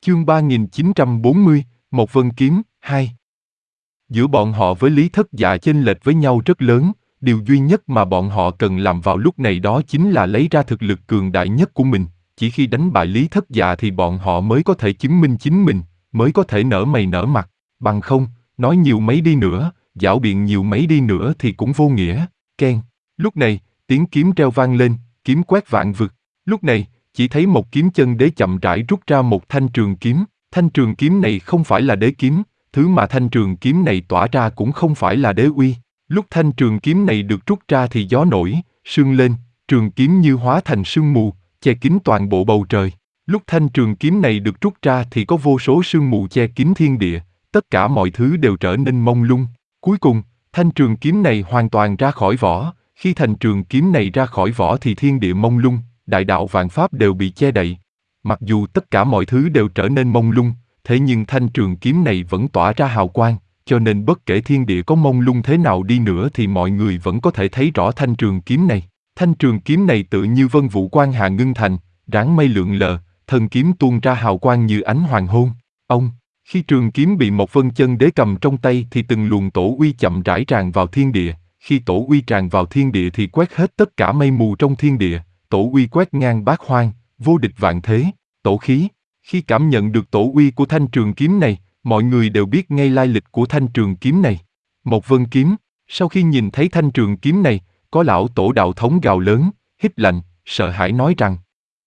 Chương 3940, Một Vân Kiếm, 2. Giữa bọn họ với Lý Thất Dạ chênh lệch với nhau rất lớn, điều duy nhất mà bọn họ cần làm vào lúc này đó chính là lấy ra thực lực cường đại nhất của mình, chỉ khi đánh bại Lý Thất Dạ thì bọn họ mới có thể chứng minh chính mình, mới có thể nở mày nở mặt, bằng không, nói nhiều mấy đi nữa, giảo biện nhiều mấy đi nữa thì cũng vô nghĩa. Keng. Lúc này, tiếng kiếm reo vang lên, kiếm quét vạn vực. Lúc này, chỉ thấy một kiếm chân đế chậm rãi rút ra một thanh trường kiếm. Thanh trường kiếm này không phải là đế kiếm, thứ mà thanh trường kiếm này tỏa ra cũng không phải là đế uy. Lúc thanh trường kiếm này được rút ra thì gió nổi, sương lên, trường kiếm như hóa thành sương mù, che kín toàn bộ bầu trời. Lúc thanh trường kiếm này được rút ra thì có vô số sương mù che kín thiên địa, tất cả mọi thứ đều trở nên mông lung. Cuối cùng, thanh trường kiếm này hoàn toàn ra khỏi vỏ, khi thanh trường kiếm này ra khỏi vỏ thì thiên địa mông lung, đại đạo vạn pháp đều bị che đậy. Mặc dù tất cả mọi thứ đều trở nên mông lung, thế nhưng thanh trường kiếm này vẫn tỏa ra hào quang, cho nên bất kể thiên địa có mông lung thế nào đi nữa thì mọi người vẫn có thể thấy rõ thanh trường kiếm này. Thanh trường kiếm này tự như vân vũ quang hà ngưng thành, ráng mây lượn lờ, thân kiếm tuôn ra hào quang như ánh hoàng hôn. Khi trường kiếm bị một vân chân đế cầm trong tay thì từng luồng tổ uy chậm rãi tràn vào thiên địa, khi tổ uy tràn vào thiên địa thì quét hết tất cả mây mù trong thiên địa, tổ uy quét ngang bát hoang, vô địch vạn thế, tổ khí. Khi cảm nhận được tổ uy của thanh trường kiếm này, mọi người đều biết ngay lai lịch của thanh trường kiếm này. Một vân kiếm, sau khi nhìn thấy thanh trường kiếm này, có lão tổ đạo thống gào lớn, hít lạnh, sợ hãi nói rằng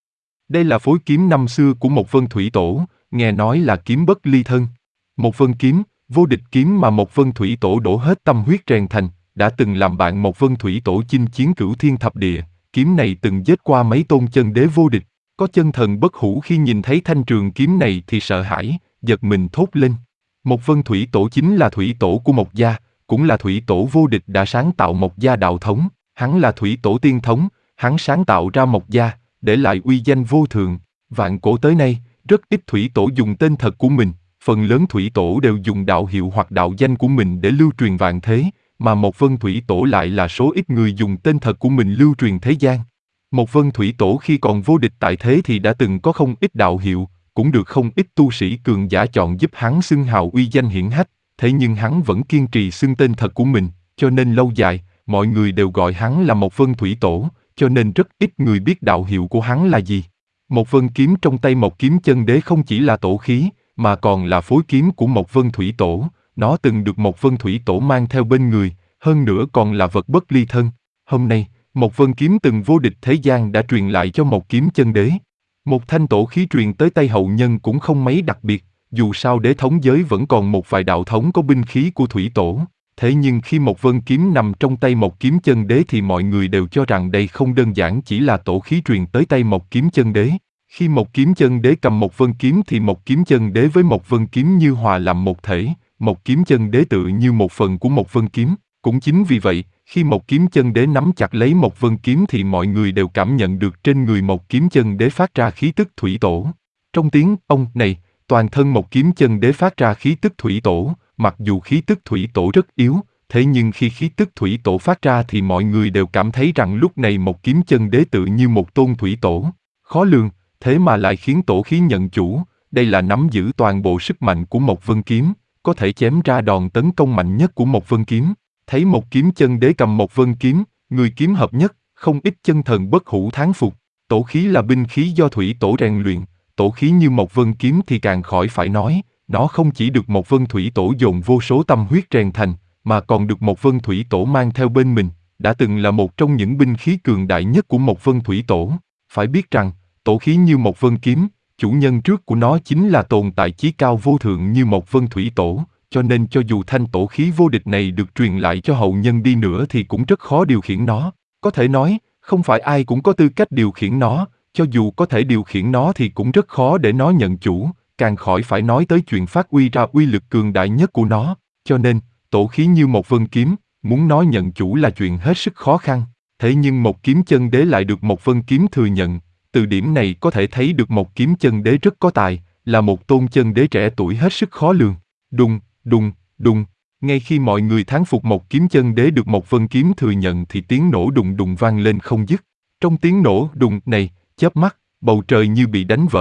đây là phối kiếm năm xưa của một vân thủy tổ, nghe nói là kiếm bất ly thân. Một vân kiếm, vô địch kiếm mà một vân thủy tổ đổ hết tâm huyết rèn thành, đã từng làm bạn một vân thủy tổ chinh chiến cửu thiên thập địa, kiếm này từng giết qua mấy tôn chân đế vô địch. Có chân thần bất hủ khi nhìn thấy thanh trường kiếm này thì sợ hãi, giật mình thốt lên. Một vân thủy tổ chính là thủy tổ của Mộc gia, cũng là thủy tổ vô địch đã sáng tạo Mộc gia đạo thống. Hắn là thủy tổ tiên thống, hắn sáng tạo ra Mộc gia, để lại uy danh vô thượng. Vạn cổ tới nay, rất ít thủy tổ dùng tên thật của mình, phần lớn thủy tổ đều dùng đạo hiệu hoặc đạo danh của mình để lưu truyền vạn thế, mà một vân thủy tổ lại là số ít người dùng tên thật của mình lưu truyền thế gian. Một vân thủy tổ khi còn vô địch tại thế thì đã từng có không ít đạo hiệu, cũng được không ít tu sĩ cường giả chọn giúp hắn xưng hào uy danh hiển hách, thế nhưng hắn vẫn kiên trì xưng tên thật của mình, cho nên lâu dài, mọi người đều gọi hắn là một vân thủy tổ, cho nên rất ít người biết đạo hiệu của hắn là gì. Một vân kiếm trong tay một kiếm chân đế không chỉ là tổ khí, mà còn là phối kiếm của một vân thủy tổ, nó từng được một vân thủy tổ mang theo bên người, hơn nữa còn là vật bất ly thân. Hôm nay, một vân kiếm từng vô địch thế gian đã truyền lại cho một kiếm chân đế. Một thanh tổ khí truyền tới tay hậu nhân cũng không mấy đặc biệt, dù sao đế thống giới vẫn còn một vài đạo thống có binh khí của thủy tổ. Thế nhưng khi một vân kiếm nằm trong tay một kiếm chân đế thì mọi người đều cho rằng đây không đơn giản chỉ là tổ khí truyền tới tay một kiếm chân đế. Khi một kiếm chân đế cầm một vân kiếm thì một kiếm chân đế với một vân kiếm như hòa làm một thể, một kiếm chân đế tự như một phần của một vân kiếm. Cũng chính vì vậy, khi một kiếm chân đế nắm chặt lấy một vân kiếm thì mọi người đều cảm nhận được trên người một kiếm chân đế phát ra khí tức thủy tổ. Trong tiếng ông này, toàn thân một kiếm chân đế phát ra khí tức thủy tổ, mặc dù khí tức thủy tổ rất yếu, thế nhưng khi khí tức thủy tổ phát ra thì mọi người đều cảm thấy rằng lúc này một kiếm chân đế tự như một tôn thủy tổ. Khó lường, thế mà lại khiến tổ khí nhận chủ, đây là nắm giữ toàn bộ sức mạnh của một vân kiếm, có thể chém ra đòn tấn công mạnh nhất của một vân kiếm. Thấy một kiếm chân đế cầm một vân kiếm, người kiếm hợp nhất, không ít chân thần bất hủ thán phục. Tổ khí là binh khí do thủy tổ rèn luyện, tổ khí như một vân kiếm thì càng khỏi phải nói, nó không chỉ được một vân thủy tổ dồn vô số tâm huyết rèn thành, mà còn được một vân thủy tổ mang theo bên mình, đã từng là một trong những binh khí cường đại nhất của một vân thủy tổ. Phải biết rằng, tổ khí như một vân kiếm, chủ nhân trước của nó chính là tồn tại chí cao vô thượng như một vân thủy tổ. Cho nên cho dù thanh tổ khí vô địch này được truyền lại cho hậu nhân đi nữa thì cũng rất khó điều khiển nó. Có thể nói, không phải ai cũng có tư cách điều khiển nó, cho dù có thể điều khiển nó thì cũng rất khó để nó nhận chủ, càng khỏi phải nói tới chuyện phát huy ra uy lực cường đại nhất của nó. Cho nên, tổ khí như một vân kiếm, muốn nói nhận chủ là chuyện hết sức khó khăn. Thế nhưng một kiếm chân đế lại được một vân kiếm thừa nhận, từ điểm này có thể thấy được một kiếm chân đế rất có tài, là một tôn chân đế trẻ tuổi hết sức khó lường. Đùng, đùng, đùng, ngay khi mọi người thán phục một kiếm chân đế được một vân kiếm thừa nhận thì tiếng nổ đùng đùng vang lên không dứt. Trong tiếng nổ đùng này, chớp mắt, bầu trời như bị đánh vỡ,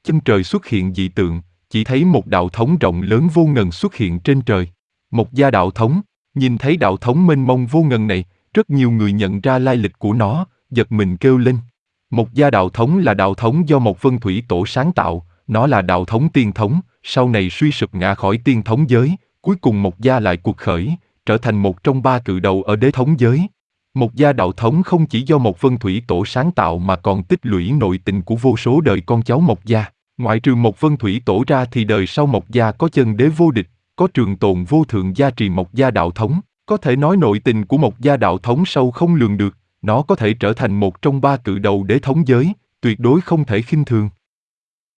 chân trời xuất hiện dị tượng, chỉ thấy một đạo thống rộng lớn vô ngần xuất hiện trên trời. Một gia đạo thống, nhìn thấy đạo thống mênh mông vô ngần này, rất nhiều người nhận ra lai lịch của nó, giật mình kêu lên. Một gia đạo thống là đạo thống do một vân thủy tổ sáng tạo, nó là đạo thống tiên thống, sau này suy sụp ngã khỏi tiên thống giới, cuối cùng một gia lại cuộc khởi, trở thành một trong ba cự đầu ở đế thống giới. Một gia đạo thống không chỉ do một vân thủy tổ sáng tạo mà còn tích lũy nội tình của vô số đời con cháu một gia. Ngoại trừ một vân thủy tổ ra thì đời sau một gia có chân đế vô địch, có trường tồn vô thượng gia trì một gia đạo thống. Có thể nói nội tình của một gia đạo thống sâu không lường được, nó có thể trở thành một trong ba cự đầu đế thống giới, tuyệt đối không thể khinh thường.